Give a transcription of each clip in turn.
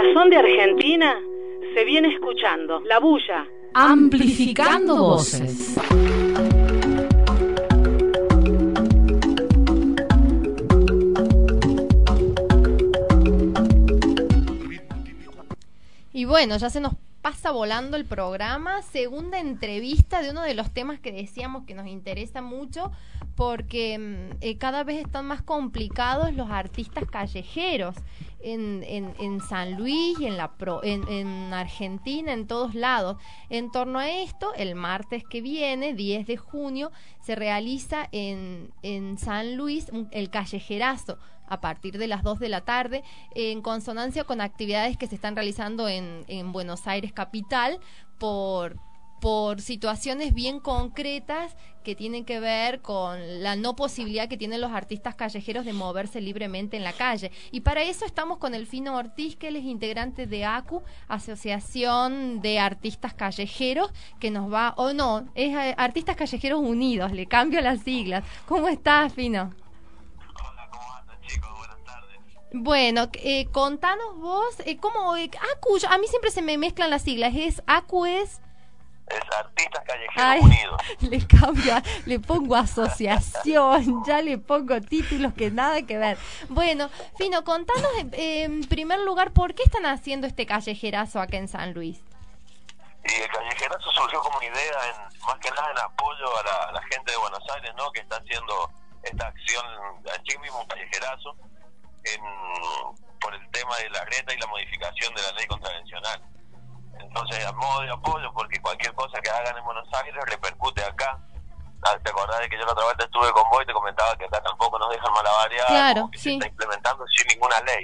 corazón de Argentina se viene escuchando La Bulla. Amplificando voces. Y bueno, ya se nos pasa volando el programa. Segunda entrevista de uno de los temas que decíamos que nos interesa mucho, porque cada vez están más complicados los artistas callejeros en San Luis y en Argentina, en todos lados. En torno a esto, el martes que viene, 10 de junio, se realiza en San Luis el callejerazo a partir de las 2 de la tarde, en consonancia con actividades que se están realizando en Buenos Aires capital por situaciones bien concretas que tienen que ver con la no posibilidad que tienen los artistas callejeros de moverse libremente en la calle. Y para eso estamos con el Fino Ortiz, que él es integrante de ACU, Asociación de Artistas Callejeros, que nos va, es Artistas Callejeros Unidos, le cambio las siglas. ¿Cómo estás, Fino? Hola, ¿cómo andan, chicos? Buenas tardes. Bueno, contanos vos, ¿cómo ACU? A mí siempre se me mezclan las siglas, ACU es Artistas Callejeros Unidos. Le cambia, le pongo asociación, ya le pongo títulos que nada que ver. Bueno, Fino, contanos en primer lugar, ¿por qué están haciendo este callejerazo acá en San Luis? Y el callejerazo surgió como una idea, más que nada en apoyo a la gente de Buenos Aires, ¿no? Que está haciendo esta acción, allí mismo un callejerazo, por el tema de la grieta y la modificación de la ley contravencional. Entonces, a modo de apoyo, porque cualquier cosa que hagan en Buenos Aires repercute acá. ¿Te acordás de que yo la otra vez estuve con vos y te comentaba que acá tampoco nos dejan malabarear? Claro, que sí. se está implementando sin ninguna ley.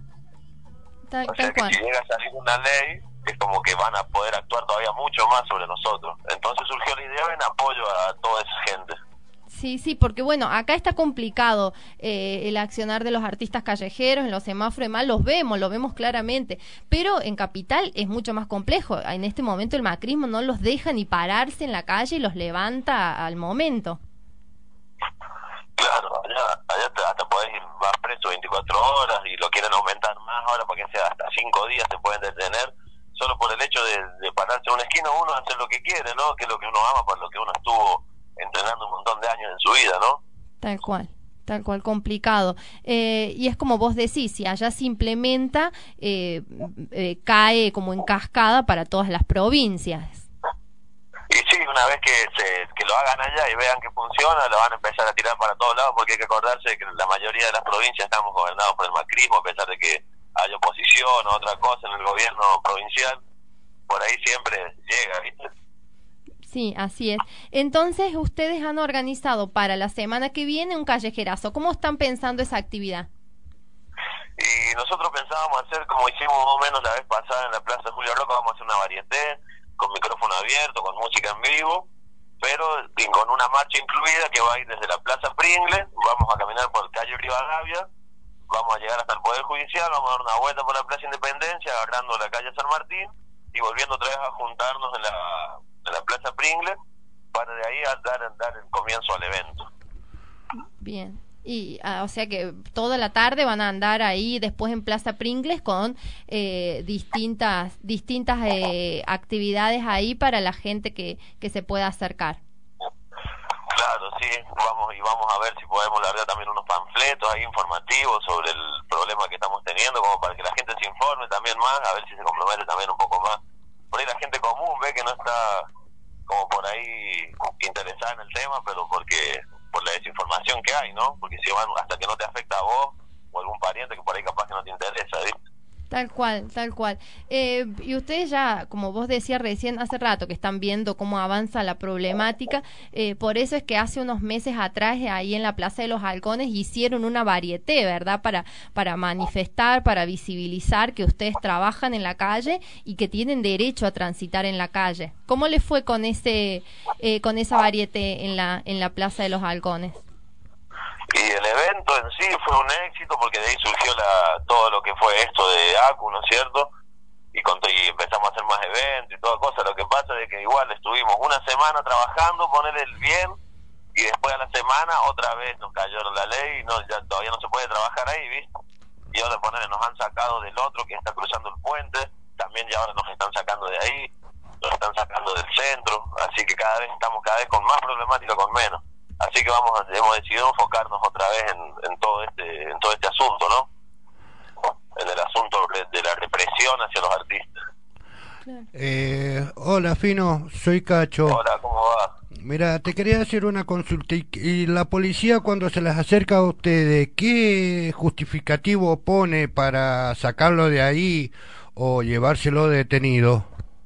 O sea que si llega a salir una ley, es como que van a poder actuar todavía mucho más sobre nosotros. Entonces surgió la idea en apoyo a toda esa gente. Sí, porque bueno, acá está complicado el accionar de los artistas callejeros, en los semáforos y demás, lo vemos claramente, pero en Capital es mucho más complejo. En este momento el macrismo no los deja ni pararse en la calle y los levanta al momento. Claro, allá hasta podés ir más preso 24 horas y lo quieren aumentar más ahora para que sea hasta 5 días te pueden detener, solo por el hecho de pararse en una esquina uno hacer lo que quiere, ¿no? Que es lo que uno ama, por lo que uno estuvo entrenando un montón de años en su vida, ¿no? Tal cual, complicado. Y es como vos decís, si allá se implementa, cae como en cascada para todas las provincias. Y sí, una vez que lo hagan allá y vean que funciona, lo van a empezar a tirar para todos lados, porque hay que acordarse que la mayoría de las provincias estamos gobernados por el macrismo, a pesar de que haya oposición o otra cosa en el gobierno provincial, por ahí siempre llega, ¿viste? Sí, así es. Entonces, ustedes han organizado para la semana que viene un callejerazo. ¿Cómo están pensando esa actividad? Y nosotros pensábamos hacer como hicimos más o menos la vez pasada en la Plaza Julio Roca, vamos a hacer una varieté con micrófono abierto, con música en vivo, pero con una marcha incluida que va a ir desde la Plaza Pringles, vamos a caminar por calle Rivadavia, vamos a llegar hasta el Poder Judicial, vamos a dar una vuelta por la Plaza Independencia, agarrando la calle San Martín y volviendo otra vez a juntarnos en la Plaza Pringles para de ahí dar el comienzo al evento. Bien. Y o sea que toda la tarde van a andar ahí después en Plaza Pringles con distintas actividades ahí para la gente que se pueda acercar. Claro, sí, vamos a ver si podemos largar también unos panfletos ahí informativos sobre el problema que estamos teniendo, como para que la gente se informe también más, a ver si se compromete también un poco más. Por ahí la gente común ve que no está como por ahí interesada en el tema, pero por la desinformación que hay, ¿no? Porque si van hasta que no te afecta a vos o algún pariente que por ahí capaz que no te interesa, ¿viste? Tal cual. Y ustedes ya, como vos decías recién hace rato, que están viendo cómo avanza la problemática, por eso es que hace unos meses atrás, ahí en la Plaza de los Halcones, hicieron una varieté, ¿verdad? Para manifestar, para visibilizar que ustedes trabajan en la calle y que tienen derecho a transitar en la calle. ¿Cómo les fue con esa varieté en la Plaza de los Halcones? Y el evento en sí fue un éxito porque de ahí surgió todo lo que fue esto de ACU, ¿no es cierto? Y empezamos a hacer más eventos y toda cosa. Lo que pasa es que igual estuvimos una semana trabajando, ponerle el bien, y después a la semana otra vez nos cayó la ley y ya todavía no se puede trabajar ahí, ¿viste? y ahora nos han sacado del otro que está cruzando el puente, también ya ahora nos están sacando de ahí, nos están sacando del centro, así que estamos cada vez con más problemática, con menos. Así que hemos decidido enfocarnos otra vez en todo este asunto, ¿no? En el asunto de la represión hacia los artistas. Hola, Fino, soy Cacho. Hola, ¿cómo va? Mira, te quería hacer una consulta. ¿Y la policía, cuando se les acerca a ustedes, qué justificativo pone para sacarlo de ahí o llevárselo detenido?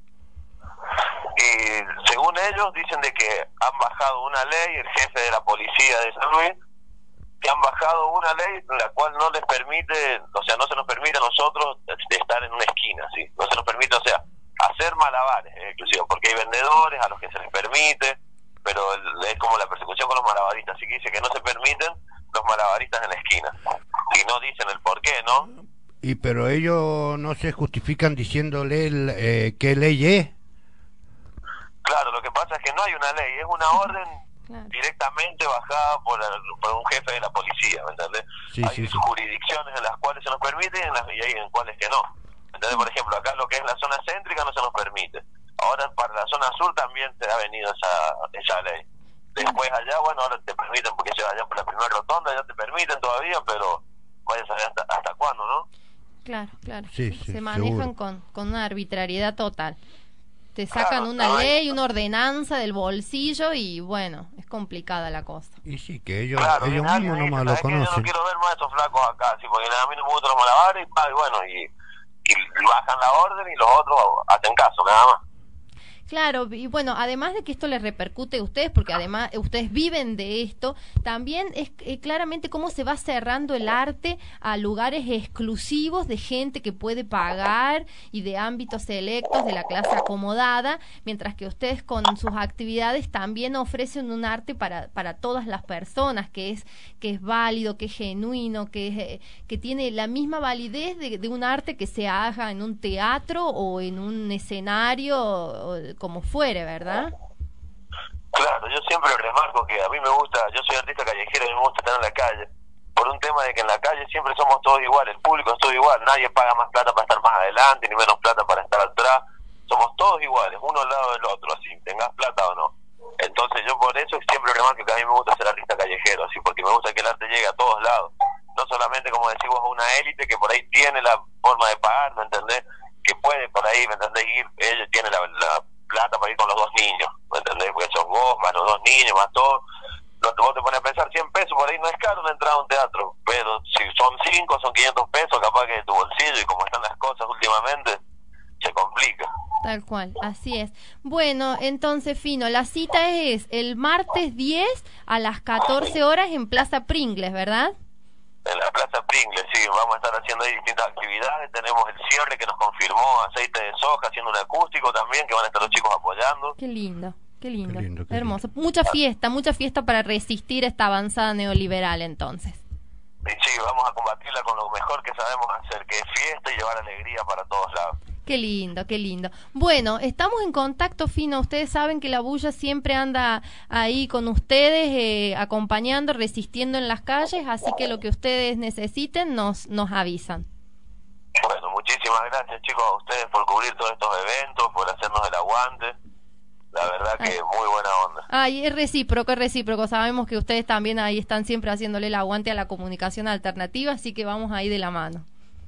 Y según ellos dicen de que han bajado una ley, el jefe de la policía de San Luis, que han bajado una ley en la cual no les permite, o sea, no se nos permite a nosotros estar en una esquina, ¿sí? No se nos permite, o sea, hacer malabares, inclusive, porque hay vendedores a los que se les permite, pero es como la persecución con los malabaristas, así que dice que no se permiten los malabaristas en la esquina, y no dicen el por qué, ¿no? Y pero ellos no se justifican diciéndole qué ley es. Claro, lo que pasa es que no hay una ley, es una orden directamente bajada por un jefe de la policía, ¿me entendés? Sí, hay jurisdicciones en las cuales se nos permite y hay en cuales que no. ¿Entendés? Por ejemplo, acá lo que es la zona céntrica no se nos permite. Ahora para la zona sur también se ha venido esa ley. Después allá, bueno, ahora te permiten, porque se vayan por la primera rotonda, ya te permiten todavía, pero vaya a saber hasta cuándo, ¿no? Claro. Sí, se manejan con una arbitrariedad total. Te sacan una ley, una ordenanza del bolsillo y bueno, es complicada la cosa. Y sí, que ellos mismos nomás lo conocen. Yo no quiero ver más a esos flacos acá, ¿sí? Porque a mí no me gustan los malabares y bueno, y bajan la orden y los otros hacen caso, nada más. Claro, y bueno, además de que esto les repercute a ustedes, porque además ustedes viven de esto, también es claramente cómo se va cerrando el arte a lugares exclusivos de gente que puede pagar y de ámbitos selectos de la clase acomodada, mientras que ustedes con sus actividades también ofrecen un arte para todas las personas, que es válido, que es genuino, que tiene la misma validez de un arte que se haga en un teatro o en un escenario, como fuere, ¿verdad? Claro, yo siempre remarco que a mí me gusta, yo soy artista callejero y me gusta estar en la calle, por un tema de que en la calle siempre somos todos iguales, el público es todo igual, nadie paga más plata para estar más adelante, ni menos plata para estar atrás, somos todos iguales, uno al lado del otro, así, tengas plata o no. Entonces yo por eso siempre remarco que a mí me gusta ser artista callejero, así, porque me gusta que el arte llegue a todos lados, no solamente, como decimos, a una élite que por ahí tiene la forma de pagar, ¿me entendés? Que puede por ahí, ¿me entendés? Ir, ella tiene la plata para ir con los dos niños, ¿me entendés? Porque son vos, más los dos niños, más todo. Vos te pones a pensar 100 pesos, por ahí no es caro una entrada a un teatro, pero si son 5, son 500 pesos, capaz que de tu bolsillo, y como están las cosas últimamente, se complica. Tal cual, así es. Bueno, entonces, Fino, la cita es el martes 10 a las 14 horas en Plaza Pringles, ¿verdad? En la Plaza Pringles, sí, vamos a estar haciendo ahí distintas actividades, tenemos el cierre que nos confirmó Aceite de Soja, haciendo un acústico también, que van a estar los chicos apoyando. Qué lindo. Qué lindo, qué hermoso. Mucha fiesta para resistir esta avanzada neoliberal, entonces. Y sí, vamos a combatirla con lo mejor que sabemos hacer, que es fiesta y llevar alegría para todos lados. Qué lindo, qué lindo. Bueno, estamos en contacto, Fino. Ustedes saben que la bulla siempre anda ahí con ustedes, acompañando, resistiendo en las calles, así que lo que ustedes necesiten nos avisan. Bueno, muchísimas gracias, chicos, a ustedes por cubrir todos estos eventos, por hacernos el aguante. La verdad que muy buena onda. Ay, es recíproco. Sabemos que ustedes también ahí están siempre haciéndole el aguante a la comunicación alternativa, así que vamos ahí de la mano.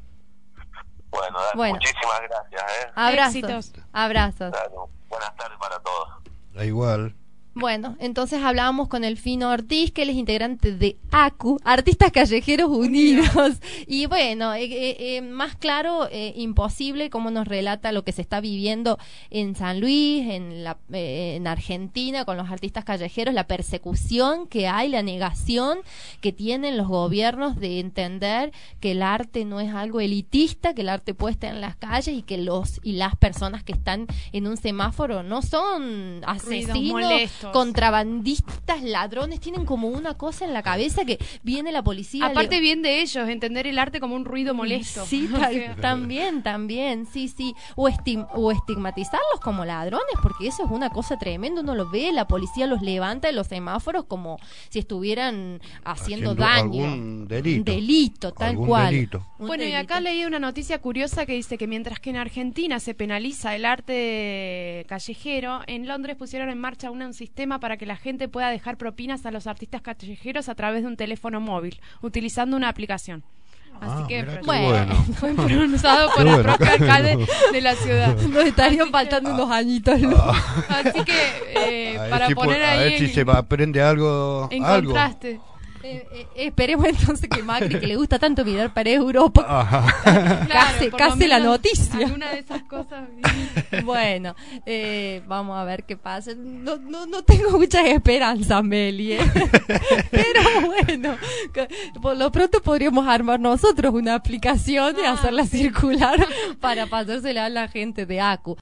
Bueno, muchísimas gracias. Abrazos. Dale, buenas tardes para todos. Da igual. Bueno, entonces hablábamos con el Fino Ortiz, que él es integrante de ACU, Artistas Callejeros Unidos. Y bueno, más claro, imposible cómo nos relata lo que se está viviendo en San Luis, en Argentina, con los artistas callejeros, la persecución que hay, la negación que tienen los gobiernos de entender que el arte no es algo elitista, que el arte puede estar en las calles y que las personas que están en un semáforo no son asesinos contrabandistas, ladrones, tienen como una cosa en la cabeza que viene la policía. Aparte bien de ellos, entender el arte como un ruido molesto. Sí, también, sí. O estigmatizarlos como ladrones, porque eso es una cosa tremenda, uno lo ve, la policía los levanta en los semáforos como si estuvieran haciendo daño. Algún delito, tal cual. Delito. Bueno, y acá leí una noticia curiosa que dice que mientras que en Argentina se penaliza el arte callejero, en Londres pusieron en marcha un sistema para que la gente pueda dejar propinas a los artistas callejeros a través de un teléfono móvil, utilizando una aplicación. Así que fue pronunciado por el propio alcalde de la ciudad. Nos estarían faltando unos añitos. Así que para poner ahí a ver si se aprende algo. En contraste. Esperemos entonces que Macri, que le gusta tanto mirar para Europa, case la noticia. Alguna de esas cosas. Bueno, vamos a ver qué pasa. No tengo muchas esperanzas, Meli, pero bueno, por lo pronto podríamos armar nosotros una aplicación y hacerla circular para pasársela a la gente de ACU.